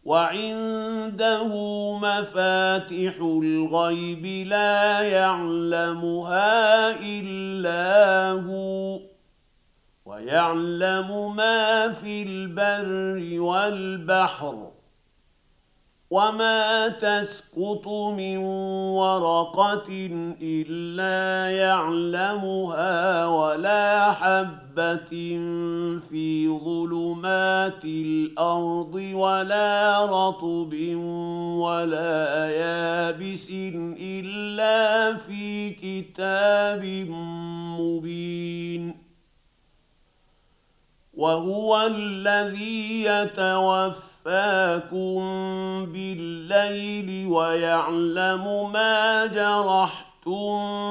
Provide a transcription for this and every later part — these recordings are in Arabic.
وعنده مفاتح الغيب لا يعلمها إلا هو ويعلم ما في البر والبحر وما تسقط من ورقة إلا يعلمها ولا حبة في ظلمات الأرض ولا رطب ولا يابس إلا في كتاب مبين وهو الذي يتوفاكم بالليل ويعلم ما جرحتم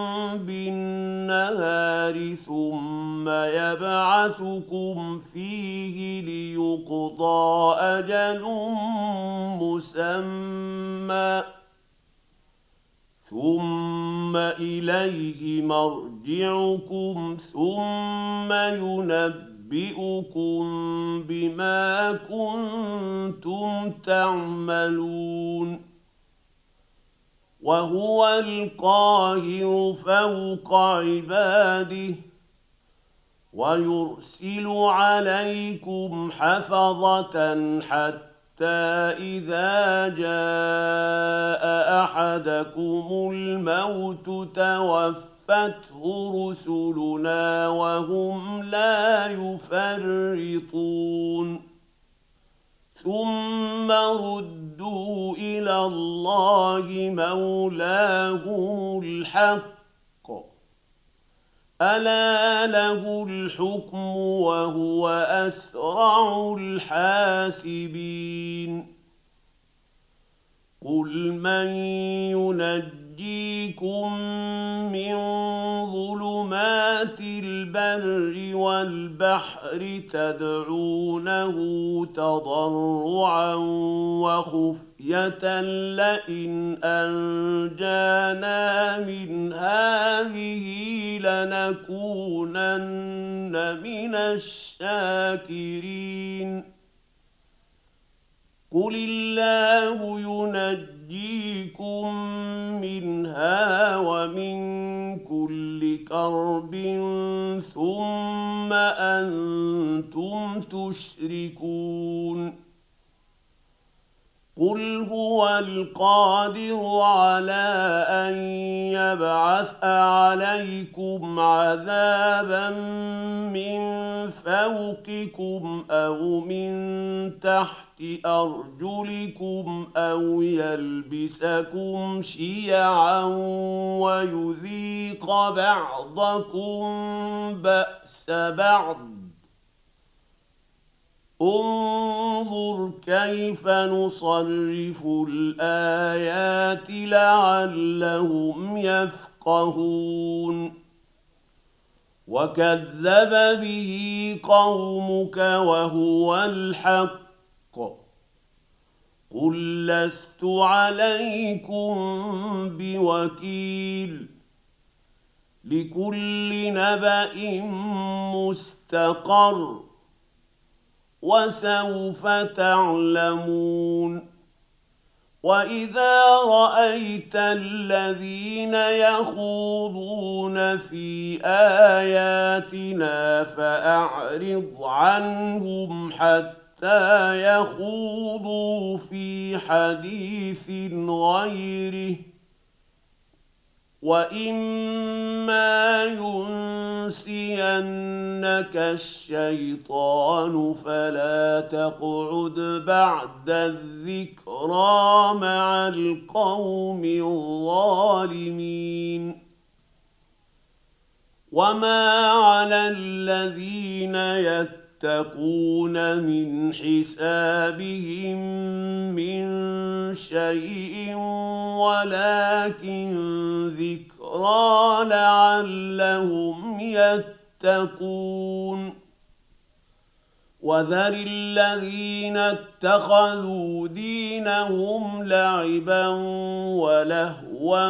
بالنهار ثم يبعثكم فيه ليقضى أجل مسمى ثم إليه مرجعكم ثم ينبئكم بما كنتم تعملون وهو القاهر فوق عباده ويرسل عليكم حفظة حتى إذا جاء أحدكم الموت توفته رسلنا وهم لا يفرطون ثم ردوا إلى الله مولاهم الحق ألا له الحكم وهو أسرع الحاسبين قل من ينجيكم من ظلمات البر والبحر تدعونه تضرعا وخفية لئن أنجانا من هذه لنكونن من الشاكرين قل الله ينجيكم منها ومن كل كرب ثم أنتم تشركون قل هو القادر على أن يبعث عليكم عذابا من فوقكم أو من تحت أرجلكم أو يلبسكم شيعا ويذيق بعضكم بأس بعض انظر كيف نصرف الآيات لعلهم يفقهون وكذب به قومك وهو الحق قل لست عليكم بوكيل لكل نبأ مستقر وسوف تعلمون وإذا رأيت الذين يخوضون في آياتنا فأعرض عنهم حتى يخوضوا في حديث غيره وإما ينسينك الشيطان فلا تقعد بعد الذكرى مع القوم الظالمين وما على الذين يتقون من حسابهم من شيء ولكن ذكرى لعلهم يتقون وذر الذين اتخذوا دينهم لعبا ولهوا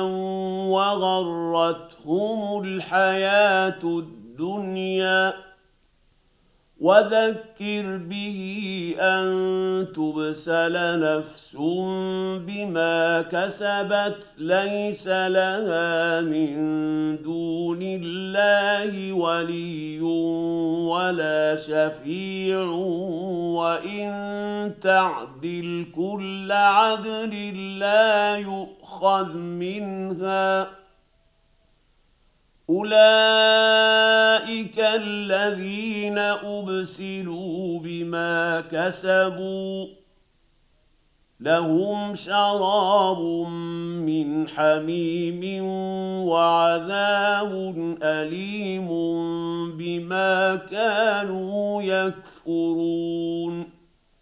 وغرتهم الحياة الدنيا وذكر به أن تبسل نفس بما كسبت ليس لها من دون الله ولي ولا شفيع وإن تعدل كل عدل لا يؤخذ منها أولئك الذين أبسلوا بما كسبوا لهم شراب من حميم وعذاب أليم بما كانوا يكفرون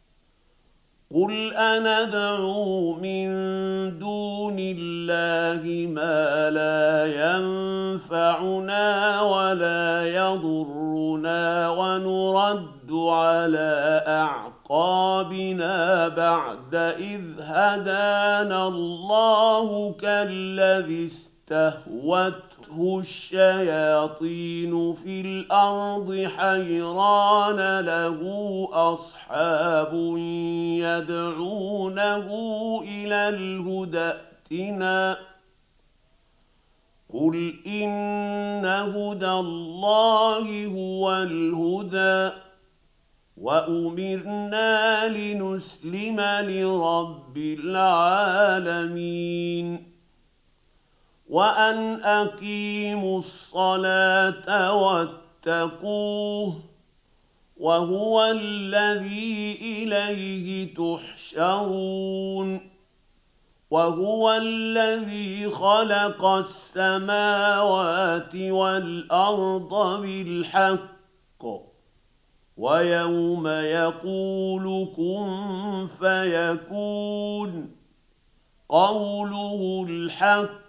قل أندعو من دون الله ما لا ينفعنا ولا يضرنا ونرد على أعقابنا بعد إذ هدانا الله كالذي استهوته الشياطين في الأرض حيران له أصحاب يدعونه إلى الهدى ائتنا قل إن هدى الله هو الهدى وأمرنا لنسلم لرب العالمين وأن أقيموا الصلاة واتقوه وهو الذي إليه تحشرون وهو الذي خلق السماوات والأرض بالحق ويوم يقول كن فيكون قوله الحق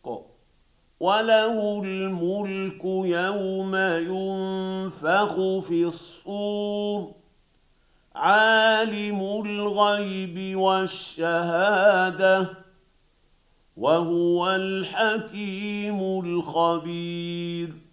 وله الملك يوم ينفخ في الصور عالم الغيب والشهادة وهو الحكيم الخبير